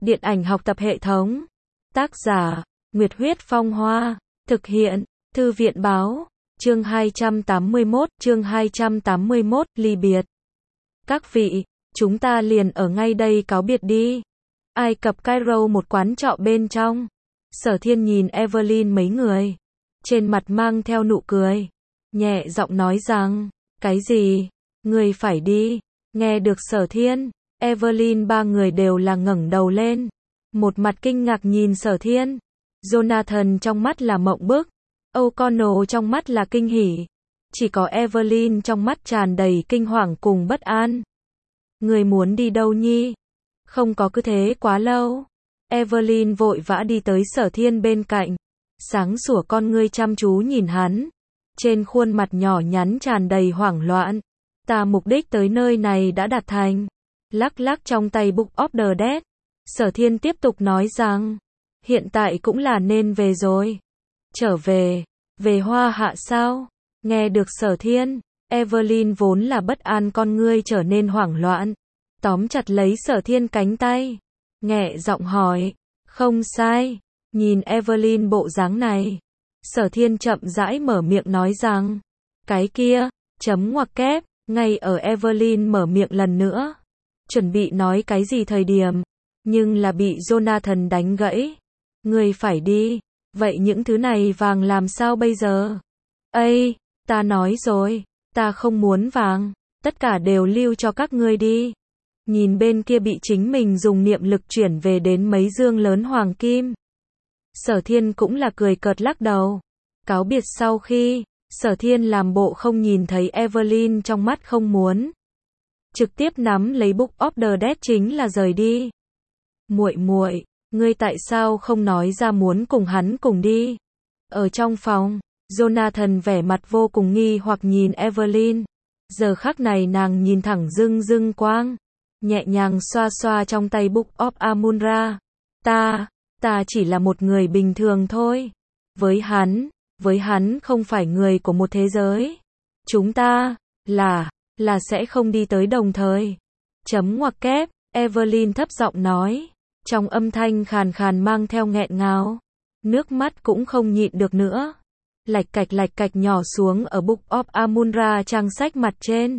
Điện ảnh học tập hệ thống. Tác giả, Nguyệt Huyết Phong Hoa. Thực hiện, Thư viện Báo. Chương 281, ly biệt. Các vị, chúng ta liền ở ngay đây cáo biệt đi. Ai Cập Cairo, một quán trọ bên trong. Sở Thiên nhìn Evelyn mấy người. Trên mặt mang theo nụ cười. Nhẹ giọng nói rằng, cái gì? Người phải đi. Nghe được Sở Thiên, Evelyn ba người đều là ngẩng đầu lên. Một mặt kinh ngạc nhìn Sở Thiên. Jonathan trong mắt là mộng bức. O'Connell trong mắt là kinh hỉ. Chỉ có Evelyn trong mắt tràn đầy kinh hoàng cùng bất an. Người muốn đi đâu nhi? Không có cứ thế quá lâu. Evelyn vội vã đi tới Sở Thiên bên cạnh. Sáng sủa con ngươi chăm chú nhìn hắn. Trên khuôn mặt nhỏ nhắn tràn đầy hoảng loạn. Ta mục đích tới nơi này đã đạt thành. Lắc lắc trong tay Book of the Dead. Sở Thiên tiếp tục nói rằng, hiện tại cũng là nên về rồi. Trở về, về Hoa Hạ sao? Nghe được Sở Thiên, Evelyn vốn là bất an con ngươi trở nên hoảng loạn. Tóm chặt lấy Sở Thiên cánh tay. Nhẹ giọng hỏi, không sai. Nhìn Evelyn bộ dáng này. Sở Thiên chậm rãi mở miệng nói rằng, cái kia, chấm ngoặc kép. Ngay ở Evelyn mở miệng lần nữa. Chuẩn bị nói cái gì thời điểm. Nhưng là bị Jonathan đánh gãy. Người phải đi. Vậy những thứ này vàng làm sao bây giờ? Ây, ta nói rồi. Ta không muốn vàng. Tất cả đều lưu cho các ngươi đi. Nhìn bên kia bị chính mình dùng niệm lực chuyển về đến mấy dương lớn hoàng kim. Sở Thiên cũng là cười cợt lắc đầu. Cáo biệt sau khi, Sở Thiên làm bộ không nhìn thấy Evelyn trong mắt không muốn. Trực tiếp nắm lấy Book of the Dead chính là rời đi. Muội muội, ngươi tại sao không nói ra muốn cùng hắn cùng đi? Ở trong phòng, Jonathan vẻ mặt vô cùng nghi hoặc nhìn Evelyn. Giờ khắc này nàng nhìn thẳng rưng rưng quang. Nhẹ nhàng xoa xoa trong tay Book of Amun-Ra. Ta chỉ là một người bình thường thôi. Với hắn không phải người của một thế giới. Chúng ta, là sẽ không đi tới đồng thời. Chấm ngoặc kép, Evelyn thấp giọng nói. Trong âm thanh khàn khàn mang theo nghẹn ngào. Nước mắt cũng không nhịn được nữa. Lạch cạch nhỏ xuống ở Book of Amun-Ra trang sách mặt trên.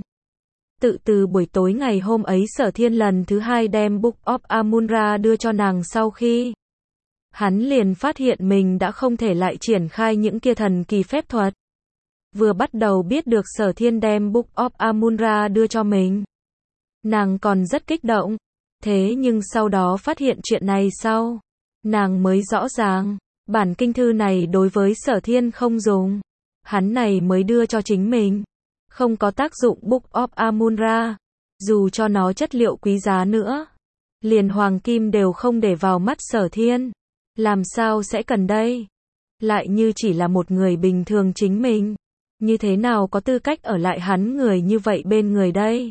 Từ buổi tối ngày hôm ấy Sở Thiên lần thứ hai đem Book of Amun-Ra đưa cho nàng sau khi. Hắn liền phát hiện mình đã không thể lại triển khai những kia thần kỳ phép thuật. Vừa bắt đầu biết được Sở Thiên đem Book of Amun-Ra đưa cho mình. Nàng còn rất kích động. Thế nhưng sau đó phát hiện chuyện này sau. Nàng mới rõ ràng. Bản kinh thư này đối với Sở Thiên không dùng. Hắn này mới đưa cho chính mình. Không có tác dụng Book of Amun-Ra. Dù cho nó chất liệu quý giá nữa. Liền hoàng kim đều không để vào mắt Sở Thiên. Làm sao sẽ cần đây? Lại như chỉ là một người bình thường chính mình. Như thế nào có tư cách ở lại hắn người như vậy bên người đây?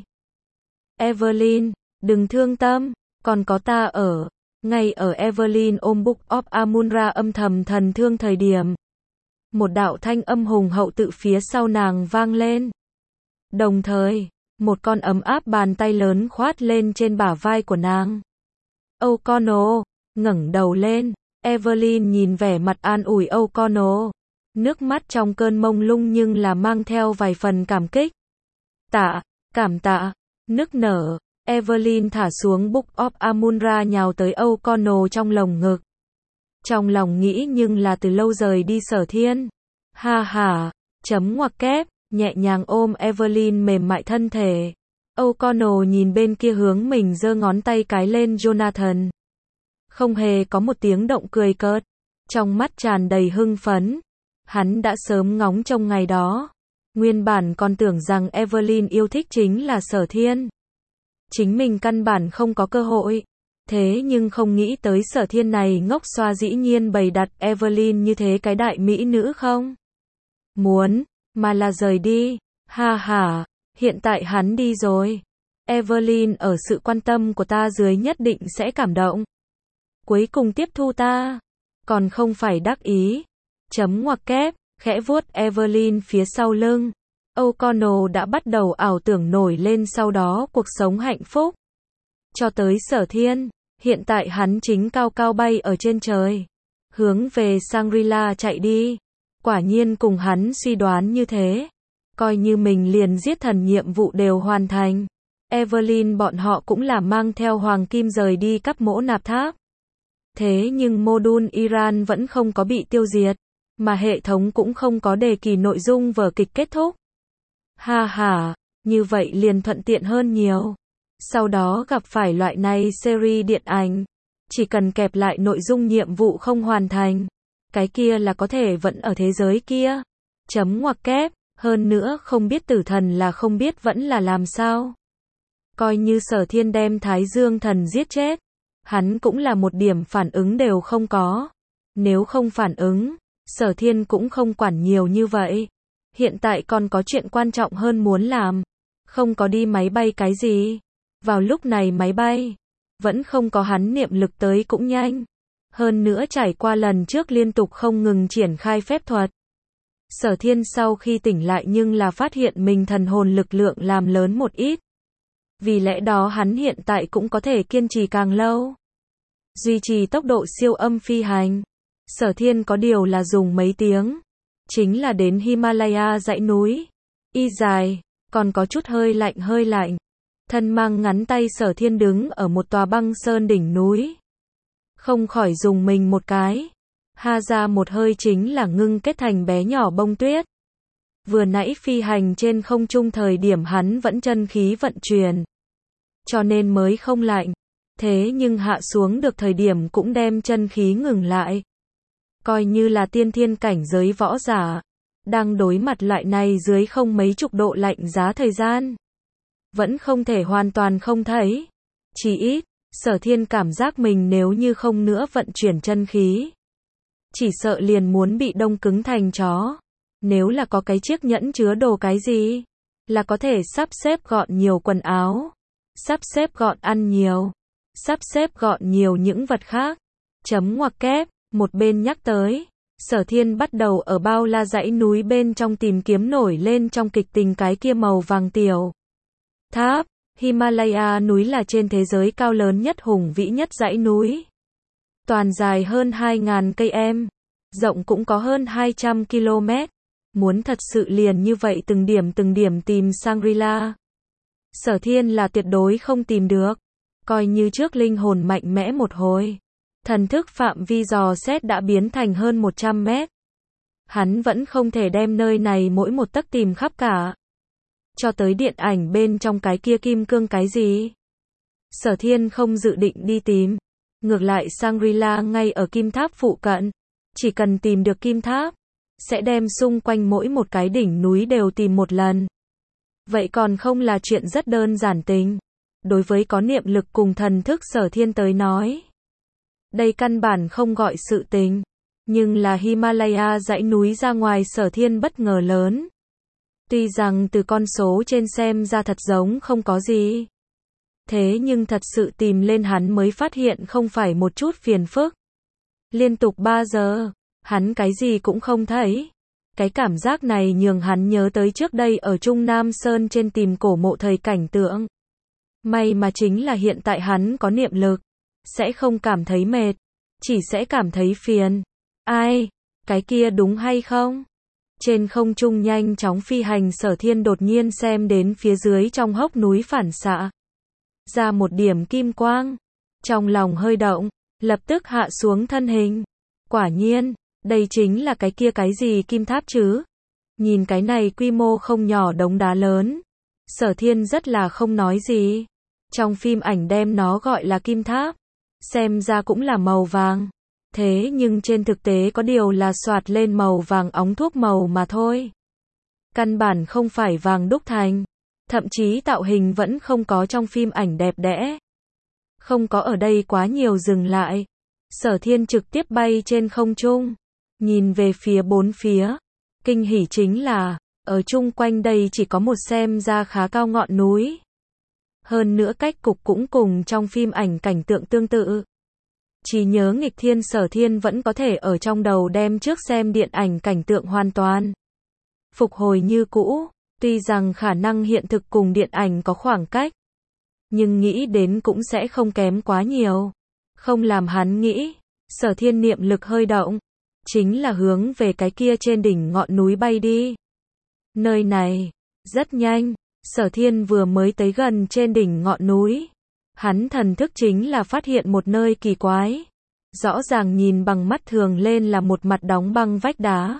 Evelyn, đừng thương tâm, còn có ta ở. Ngay ở Evelyn ôm Book of Amun-Ra âm thầm thần thương thời điểm. Một đạo thanh âm hùng hậu tự phía sau nàng vang lên. Đồng thời, một con ấm áp bàn tay lớn khoát lên trên bả vai của nàng. O'Connell, ngẩng đầu lên. Evelyn nhìn vẻ mặt an ủi O'Connell. Nước mắt trong cơn mông lung nhưng là mang theo vài phần cảm kích. Cảm tạ, nức nở. Evelyn thả xuống Book of Amun-Ra nhào tới O'Connell trong lồng ngực. Trong lòng nghĩ nhưng là từ lâu rời đi Sở Thiên. Ha, chấm ngoặc kép, nhẹ nhàng ôm Evelyn mềm mại thân thể. O'Connell nhìn bên kia hướng mình giơ ngón tay cái lên Jonathan. Không hề có một tiếng động cười cợt. Trong mắt tràn đầy hưng phấn. Hắn đã sớm ngóng trông ngày đó. Nguyên bản còn tưởng rằng Evelyn yêu thích chính là Sở Thiên. Chính mình căn bản không có cơ hội. Thế nhưng không nghĩ tới Sở Thiên này ngốc xoa dĩ nhiên bày đặt Evelyn như thế cái đại mỹ nữ không? Muốn, mà là rời đi. Ha, hiện tại hắn đi rồi. Evelyn ở sự quan tâm của ta dưới nhất định sẽ cảm động. Cuối cùng tiếp thu ta. Còn không phải đắc ý. Chấm ngoặc kép, khẽ vuốt Evelyn phía sau lưng. O'Connell đã bắt đầu ảo tưởng nổi lên sau đó cuộc sống hạnh phúc. Cho tới Sở Thiên, Hiện tại hắn chính cao cao bay ở trên trời, hướng về Shangri-La chạy đi. Quả nhiên cùng hắn suy đoán như thế. Coi như mình liền giết thần nhiệm vụ đều hoàn thành. Evelyn bọn họ cũng là mang theo hoàng kim rời đi cắp mỗ nạp tháp. Thế nhưng mô-đun Iran vẫn không có bị tiêu diệt, mà hệ thống cũng không có đề kỳ nội dung vở kịch kết thúc. Ha ha, như vậy liền thuận tiện hơn nhiều. Sau đó gặp phải loại này series điện ảnh, chỉ cần kẹp lại nội dung nhiệm vụ không hoàn thành, cái kia là có thể vẫn ở thế giới kia. Chấm ngoặc kép, hơn nữa không biết tử thần là không biết vẫn là làm sao. Coi như Sở Thiên đem Thái Dương thần giết chết, hắn cũng là một điểm phản ứng đều không có. Nếu không phản ứng, Sở Thiên cũng không quản nhiều như vậy. Hiện tại còn có chuyện quan trọng hơn muốn làm. Không có đi máy bay cái gì. Vào lúc này máy bay vẫn không có hắn niệm lực tới cũng nhanh. Hơn nữa trải qua lần trước liên tục không ngừng triển khai phép thuật. Sở Thiên sau khi tỉnh lại nhưng là phát hiện mình thần hồn lực lượng làm lớn một ít. Vì lẽ đó hắn hiện tại cũng có thể kiên trì càng lâu. Duy trì tốc độ siêu âm phi hành. Sở Thiên có điều là dùng mấy tiếng. Chính là đến Himalaya dãy núi. Y dài, còn có chút hơi lạnh. Thân mang ngắn tay Sở Thiên đứng ở một tòa băng sơn đỉnh núi. Không khỏi dùng mình một cái. Ha ra một hơi chính là ngưng kết thành bé nhỏ bông tuyết. Vừa nãy phi hành trên không trung thời điểm hắn vẫn chân khí vận chuyển. Cho nên mới không lạnh. Thế nhưng hạ xuống được thời điểm cũng đem chân khí ngừng lại. Coi như là tiên thiên cảnh giới võ giả. Đang đối mặt loại này dưới không mấy chục độ lạnh giá thời gian. Vẫn không thể hoàn toàn không thấy. Chỉ ít, Sở Thiên cảm giác mình nếu như không nữa vận chuyển chân khí. Chỉ sợ liền muốn bị đông cứng thành chó. Nếu là có cái chiếc nhẫn chứa đồ cái gì, là có thể sắp xếp gọn nhiều quần áo. Sắp xếp gọn ăn nhiều. Sắp xếp gọn nhiều những vật khác. Chấm ngoặc kép, một bên nhắc tới. Sở Thiên bắt đầu ở bao la dãy núi bên trong tìm kiếm nổi lên trong kịch tình cái kia màu vàng tiểu tháp. Himalaya núi là trên thế giới cao lớn nhất hùng vĩ nhất dãy núi. Toàn dài hơn 2.000 km, rộng cũng có hơn 200 km. Muốn thật sự liền như vậy từng điểm tìm Shangri-La. Sở Thiên là tuyệt đối không tìm được. Coi như trước linh hồn mạnh mẽ một hồi. Thần thức phạm vi dò xét đã biến thành hơn 100 mét. Hắn vẫn không thể đem nơi này mỗi một tấc tìm khắp cả. Cho tới điện ảnh bên trong cái kia kim cương cái gì. Sở Thiên không dự định đi tìm. Ngược lại Shangri-La ngay ở kim tháp phụ cận. Chỉ cần tìm được kim tháp, sẽ đem xung quanh mỗi một cái đỉnh núi đều tìm một lần. Vậy còn không là chuyện rất đơn giản tình. Đối với có niệm lực cùng thần thức Sở Thiên tới nói. Đây căn bản không gọi sự tình. Nhưng là Himalaya dãy núi ra ngoài Sở Thiên bất ngờ lớn. Tuy rằng từ con số trên xem ra thật giống không có gì. Thế nhưng thật sự tìm lên hắn mới phát hiện không phải một chút phiền phức. Liên tục 3 giờ, hắn cái gì cũng không thấy. Cái cảm giác này nhường hắn nhớ tới trước đây ở Trung Nam Sơn trên tìm cổ mộ thời cảnh tượng. May mà chính là hiện tại hắn có niệm lực. Sẽ không cảm thấy mệt. Chỉ sẽ cảm thấy phiền. Ai? Cái kia đúng hay không? Trên không trung nhanh chóng phi hành Sở Thiên đột nhiên xem đến phía dưới trong hốc núi phản xạ ra một điểm kim quang. Trong lòng hơi động, lập tức hạ xuống thân hình. Quả nhiên, đây chính là cái kia cái gì kim tháp chứ? Nhìn cái này quy mô không nhỏ đống đá lớn. Sở Thiên rất là không nói gì. Trong phim ảnh đem nó gọi là kim tháp. Xem ra cũng là màu vàng. Thế nhưng trên thực tế có điều là xoạt lên màu vàng óng thuốc màu mà thôi. Căn bản không phải vàng đúc thành. Thậm chí tạo hình vẫn không có trong phim ảnh đẹp đẽ. Không có ở đây quá nhiều dừng lại. Sở Thiên trực tiếp bay trên không trung. Nhìn về phía bốn phía. Kinh hỉ chính là, ở chung quanh đây chỉ có một xem ra khá cao ngọn núi. Hơn nữa cách cục cũng cùng trong phim ảnh cảnh tượng tương tự. Chỉ nhớ nghịch thiên Sở Thiên vẫn có thể ở trong đầu đem trước xem điện ảnh cảnh tượng hoàn toàn phục hồi như cũ. Tuy rằng khả năng hiện thực cùng điện ảnh có khoảng cách, nhưng nghĩ đến cũng sẽ không kém quá nhiều. Không làm hắn nghĩ, Sở Thiên niệm lực hơi động, chính là hướng về cái kia trên đỉnh ngọn núi bay đi. Nơi này, rất nhanh, Sở Thiên vừa mới tới gần trên đỉnh ngọn núi. Hắn thần thức chính là phát hiện một nơi kỳ quái. Rõ ràng nhìn bằng mắt thường lên là một mặt đóng băng vách đá.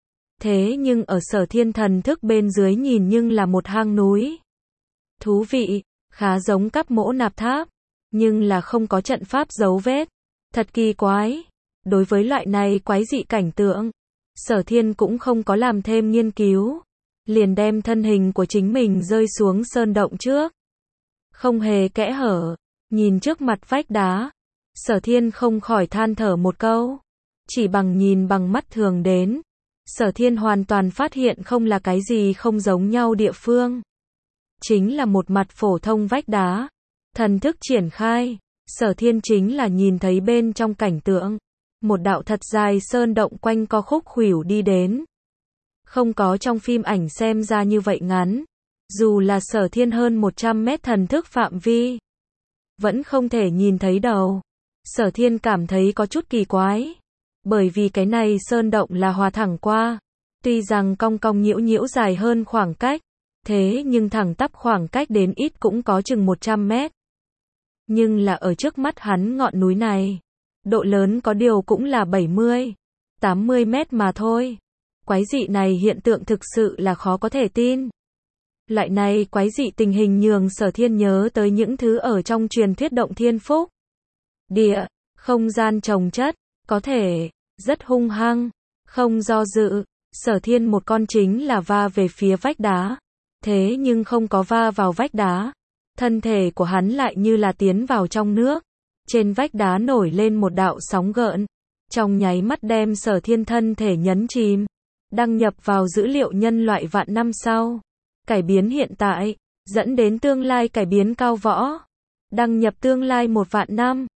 Thế nhưng ở Sở Thiên thần thức bên dưới nhìn nhưng là một hang núi. Thú vị, khá giống Cáp Mỗ Nạp Tháp, nhưng là không có trận pháp dấu vết. Thật kỳ quái. Đối với loại này quái dị cảnh tượng, Sở Thiên cũng không có làm thêm nghiên cứu. Liền đem thân hình của chính mình rơi xuống sơn động trước. Không hề kẽ hở, nhìn trước mặt vách đá, Sở Thiên không khỏi than thở một câu. Chỉ bằng nhìn bằng mắt thường đến, Sở Thiên hoàn toàn phát hiện không là cái gì không giống nhau địa phương. Chính là một mặt phổ thông vách đá. Thần thức triển khai, Sở Thiên chính là nhìn thấy bên trong cảnh tượng. Một đạo thật dài sơn động quanh co khúc khuỷu đi đến. Không có trong phim ảnh xem ra như vậy ngắn. Dù là Sở Thiên hơn 100 mét thần thức phạm vi, vẫn không thể nhìn thấy đầu. Sở Thiên cảm thấy có chút kỳ quái. Bởi vì cái này sơn động là hòa thẳng qua. Tuy rằng cong cong nhiễu nhiễu dài hơn khoảng cách, thế nhưng thẳng tắp khoảng cách đến ít cũng có chừng 100 mét. Nhưng là ở trước mắt hắn ngọn núi này, độ lớn có điều cũng là 70, 80 mét mà thôi. Quái dị này hiện tượng thực sự là khó có thể tin. Loại này quái dị tình hình nhường Sở Thiên nhớ tới những thứ ở trong truyền thuyết động thiên phúc. Địa, không gian chồng chất, có thể, rất hung hăng, không do dự. Sở Thiên một con chính là va về phía vách đá. Thế nhưng không có va vào vách đá. Thân thể của hắn lại như là tiến vào trong nước. Trên vách đá nổi lên một đạo sóng gợn. Trong nháy mắt đem Sở Thiên thân thể nhấn chìm. Đăng nhập vào dữ liệu nhân loại vạn năm sau. Cải biến hiện tại, dẫn đến tương lai cải biến cao võ. Đăng nhập tương lai 1 vạn năm.